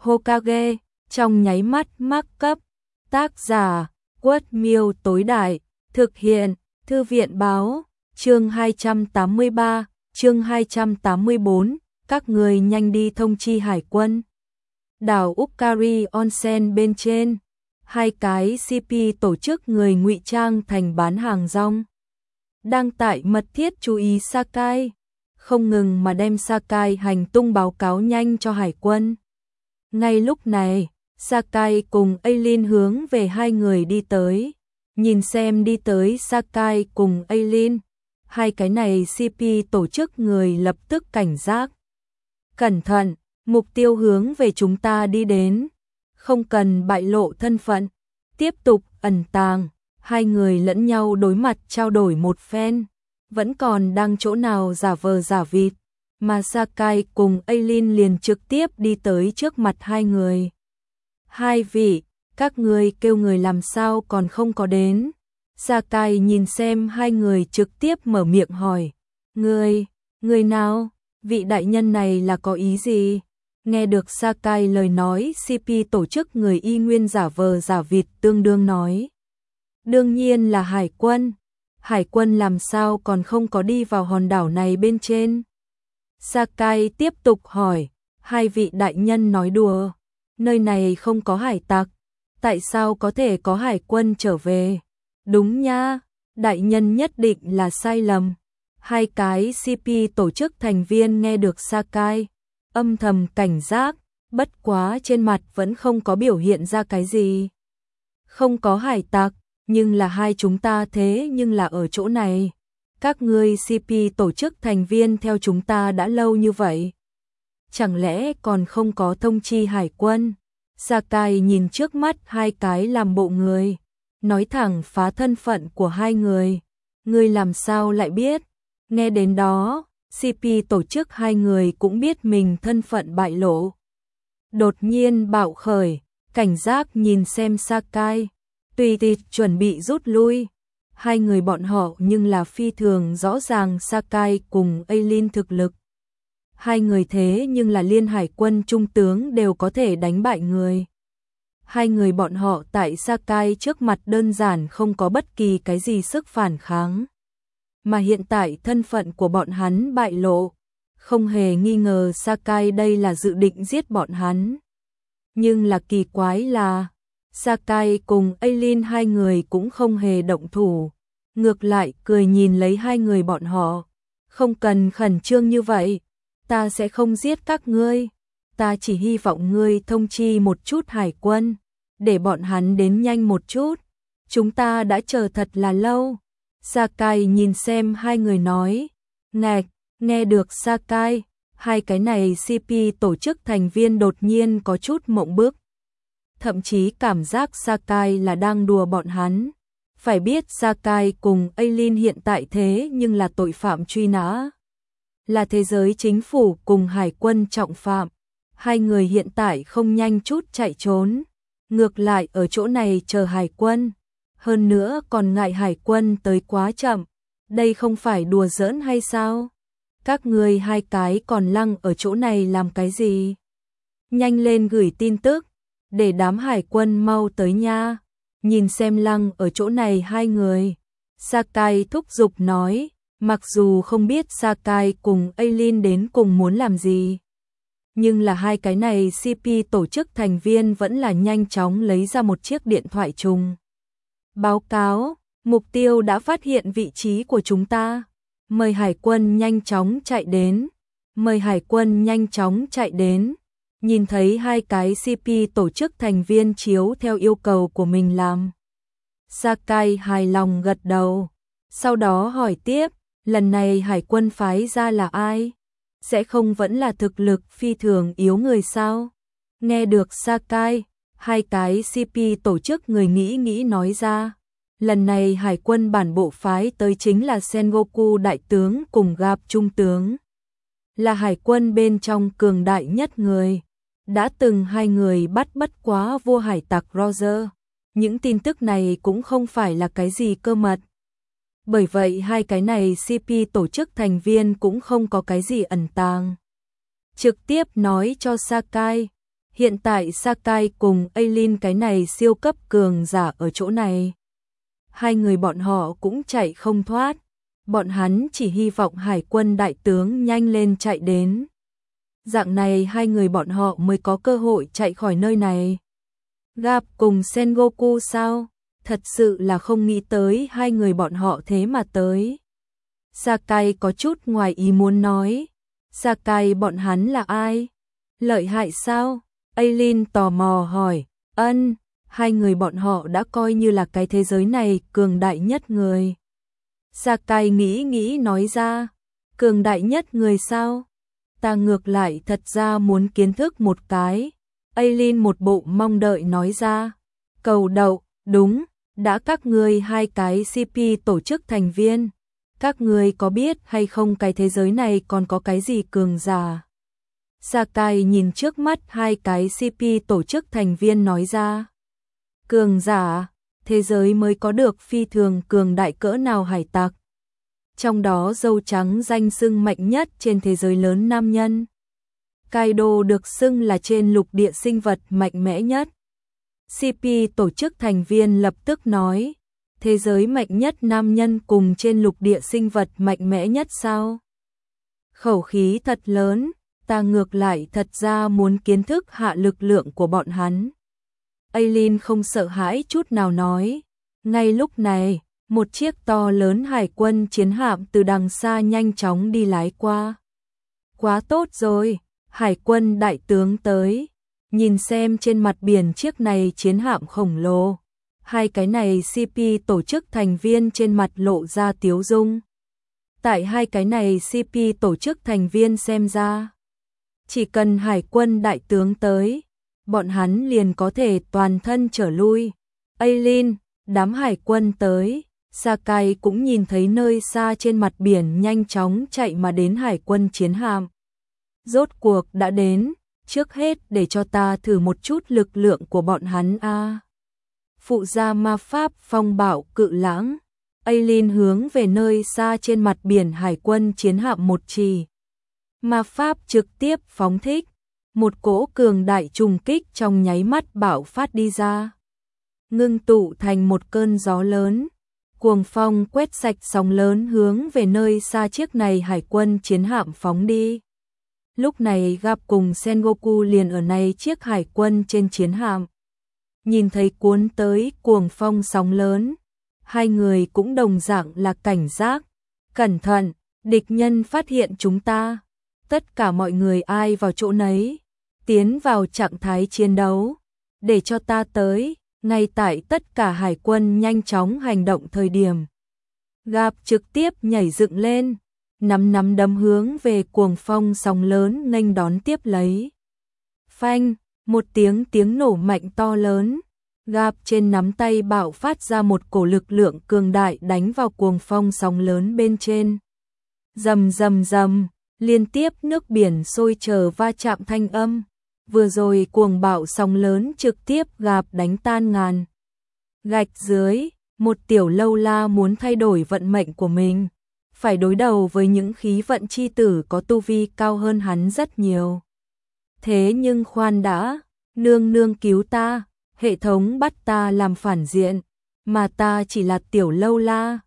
Hokage, trong nháy mắt mắc cấp. Tác giả, Quất Miêu tối đại, thực hiện, Thư viện báo, chương 283, chương 284, các người nhanh đi thông chi hải quân. Đảo Ukari Onsen bên trên, hai cái CP tổ chức người ngụy trang thành bán hàng rong. Đang tại mật thiết chú ý Sakai, không ngừng mà đem Sakai hành tung báo cáo nhanh cho hải quân. Ngay lúc này, Sakai cùng Aileen hướng về hai người đi tới. Nhìn xem đi tới Sakai cùng Aileen, hai cái này CP tổ chức người lập tức cảnh giác. Cẩn thận, mục tiêu hướng về chúng ta đi đến, không cần bại lộ thân phận, tiếp tục ẩn tàng. Hai người lẫn nhau đối mặt trao đổi một phen, vẫn còn đang chỗ nào giả vờ giả vịt, mà Sakai cùng Aileen liền trực tiếp đi tới trước mặt hai người. Hai vị, các ngươi kêu người làm sao còn không có đến? Sakai nhìn xem hai người trực tiếp mở miệng hỏi. Người nào? Vị đại nhân này là có ý gì? Nghe được Sakai lời nói, CP tổ chức người y nguyên giả vờ giả vịt tương đương nói. Đương nhiên là hải quân. Hải quân làm sao còn không có đi vào hòn đảo này bên trên? Sakai tiếp tục hỏi. Hai vị đại nhân nói đùa. Nơi này không có hải tặc. Tại sao có thể có hải quân trở về? Đúng nha, đại nhân nhất định là sai lầm. Hai cái CP tổ chức thành viên nghe được Sakai, âm thầm cảnh giác, bất quá trên mặt vẫn không có biểu hiện ra cái gì. Không có hải tặc, nhưng là hai chúng ta thế nhưng là ở chỗ này. Các ngươi CP tổ chức thành viên theo chúng ta đã lâu như vậy. Chẳng lẽ còn không có thông chi hải quân? Sakai nhìn trước mắt hai cái làm bộ người, nói thẳng phá thân phận của hai người. Ngươi làm sao lại biết? Nghe đến đó, CP tổ chức hai người cũng biết mình thân phận bại lộ. Đột nhiên bạo khởi, cảnh giác nhìn xem Sakai, tùy tiện chuẩn bị rút lui. Hai người bọn họ nhưng là phi thường rõ ràng Sakai cùng Aileen thực lực. Hai người thế nhưng là liên hải quân trung tướng đều có thể đánh bại người. Hai người bọn họ tại Sakai trước mặt đơn giản không có bất kỳ cái gì sức phản kháng. Mà hiện tại thân phận của bọn hắn bại lộ, không hề nghi ngờ Sakai đây là dự định giết bọn hắn. Nhưng là kỳ quái là, Sakai cùng Aileen hai người cũng không hề động thủ, ngược lại cười nhìn lấy hai người bọn họ. Không cần khẩn trương như vậy, ta sẽ không giết các ngươi, ta chỉ hy vọng ngươi thông chi một chút hải quân, để bọn hắn đến nhanh một chút, chúng ta đã chờ thật là lâu. Sakai nhìn xem hai người nói. Ngạch, nghe được Sakai, hai cái này CP tổ chức thành viên đột nhiên có chút mộng bức. Thậm chí cảm giác Sakai là đang đùa bọn hắn. Phải biết Sakai cùng Aileen hiện tại thế nhưng là tội phạm truy nã, là thế giới chính phủ cùng hải quân trọng phạm. Hai người hiện tại không nhanh chút chạy trốn, ngược lại ở chỗ này chờ hải quân. Hơn nữa còn ngại hải quân tới quá chậm, đây không phải đùa giỡn hay sao? Các ngươi hai cái còn lăng ở chỗ này làm cái gì? Nhanh lên gửi tin tức, để đám hải quân mau tới nha. Nhìn xem lăng ở chỗ này hai người. Sakai thúc giục nói, mặc dù không biết Sakai cùng Aileen đến cùng muốn làm gì. Nhưng là hai cái này CP tổ chức thành viên vẫn là nhanh chóng lấy ra một chiếc điện thoại trùng. Báo cáo, mục tiêu đã phát hiện vị trí của chúng ta. Mời hải quân nhanh chóng chạy đến. Mời hải quân nhanh chóng chạy đến. Nhìn thấy hai cái CP tổ chức thành viên chiếu theo yêu cầu của mình làm. Sakai hài lòng gật đầu. Sau đó hỏi tiếp, lần này hải quân phái ra là ai? Sẽ không vẫn là thực lực phi thường yếu người sao? Nghe được Sakai, hai cái CP tổ chức người nghĩ nói ra. Lần này hải quân bản bộ phái tới chính là Sengoku đại tướng cùng Gap trung tướng. Là hải quân bên trong cường đại nhất người. Đã từng hai người bắt bất quá vua hải tặc Roger. Những tin tức này cũng không phải là cái gì cơ mật. Bởi vậy hai cái này CP tổ chức thành viên cũng không có cái gì ẩn tàng. Trực tiếp nói cho Sakai. Hiện tại Sakai cùng Aileen cái này siêu cấp cường giả ở chỗ này. Hai người bọn họ cũng chạy không thoát. Bọn hắn chỉ hy vọng hải quân đại tướng nhanh lên chạy đến. Dạng này hai người bọn họ mới có cơ hội chạy khỏi nơi này. Gặp cùng Sengoku sao? Thật sự là không nghĩ tới hai người bọn họ thế mà tới. Sakai có chút ngoài ý muốn nói. Sakai bọn hắn là ai? Lợi hại sao? Aileen tò mò hỏi. Hai người bọn họ đã coi như là cái thế giới này cường đại nhất người. Sakai nghĩ nói ra. Cường đại nhất người sao? Ta ngược lại thật ra muốn kiến thức một cái. Aileen một bộ mong đợi nói ra. Cầu đậu, đúng, đã các ngươi hai cái CP tổ chức thành viên. Các ngươi có biết hay không cái thế giới này còn có cái gì cường giả? Sakai nhìn trước mắt hai cái CP tổ chức thành viên nói ra. Cường giả, thế giới mới có được phi thường cường đại cỡ nào hải tặc. Trong đó dâu trắng danh xưng mạnh nhất trên thế giới lớn nam nhân. Kaido được xưng là trên lục địa sinh vật mạnh mẽ nhất. CP tổ chức thành viên lập tức nói, thế giới mạnh nhất nam nhân cùng trên lục địa sinh vật mạnh mẽ nhất sao? Khẩu khí thật lớn, ta ngược lại thật ra muốn kiến thức hạ lực lượng của bọn hắn. Aileen không sợ hãi chút nào nói. Ngay lúc này, một chiếc to lớn hải quân chiến hạm từ đằng xa nhanh chóng đi lái qua. Quá tốt rồi, hải quân đại tướng tới. Nhìn xem trên mặt biển chiếc này chiến hạm khổng lồ. Hai cái này CP tổ chức thành viên trên mặt lộ ra tiếu dung. Tại hai cái này CP tổ chức thành viên xem ra, chỉ cần hải quân đại tướng tới, bọn hắn liền có thể toàn thân trở lui. Aileen, đám hải quân tới. Sakai cũng nhìn thấy nơi xa trên mặt biển nhanh chóng chạy mà đến hải quân chiến hạm. Rốt cuộc đã đến, trước hết để cho ta thử một chút lực lượng của bọn hắn a. Phụ gia ma pháp phong bạo cự lãng. Aileen hướng về nơi xa trên mặt biển hải quân chiến hạm một chỉ. Ma pháp trực tiếp phóng thích, một cỗ cường đại trùng kích trong nháy mắt bạo phát đi ra. Ngưng tụ thành một cơn gió lớn. Cuồng phong quét sạch sóng lớn hướng về nơi xa chiếc này hải quân chiến hạm phóng đi. Lúc này gặp cùng Sengoku liền ở này chiếc hải quân trên chiến hạm. Nhìn thấy cuốn tới cuồng phong sóng lớn, hai người cũng đồng dạng là cảnh giác. Cẩn thận, địch nhân phát hiện chúng ta. Tất cả mọi người ai vào chỗ nấy, tiến vào trạng thái chiến đấu. Để cho ta tới. Ngay tại tất cả hải quân nhanh chóng hành động thời điểm, Gặp trực tiếp nhảy dựng lên, nắm đấm hướng về cuồng phong sóng lớn nghênh đón tiếp lấy. Phanh, một tiếng nổ mạnh to lớn, Gặp trên nắm tay bạo phát ra một cổ lực lượng cường đại đánh vào cuồng phong sóng lớn bên trên. Rầm rầm rầm, liên tiếp nước biển sôi trào va chạm thanh âm. Vừa rồi cuồng bạo sóng lớn trực tiếp Gặp đánh tan ngàn. Gạch dưới, một tiểu lâu la muốn thay đổi vận mệnh của mình, phải đối đầu với những khí vận chi tử có tu vi cao hơn hắn rất nhiều. Thế nhưng khoan đã, nương cứu ta, hệ thống bắt ta làm phản diện, mà ta chỉ là tiểu lâu la,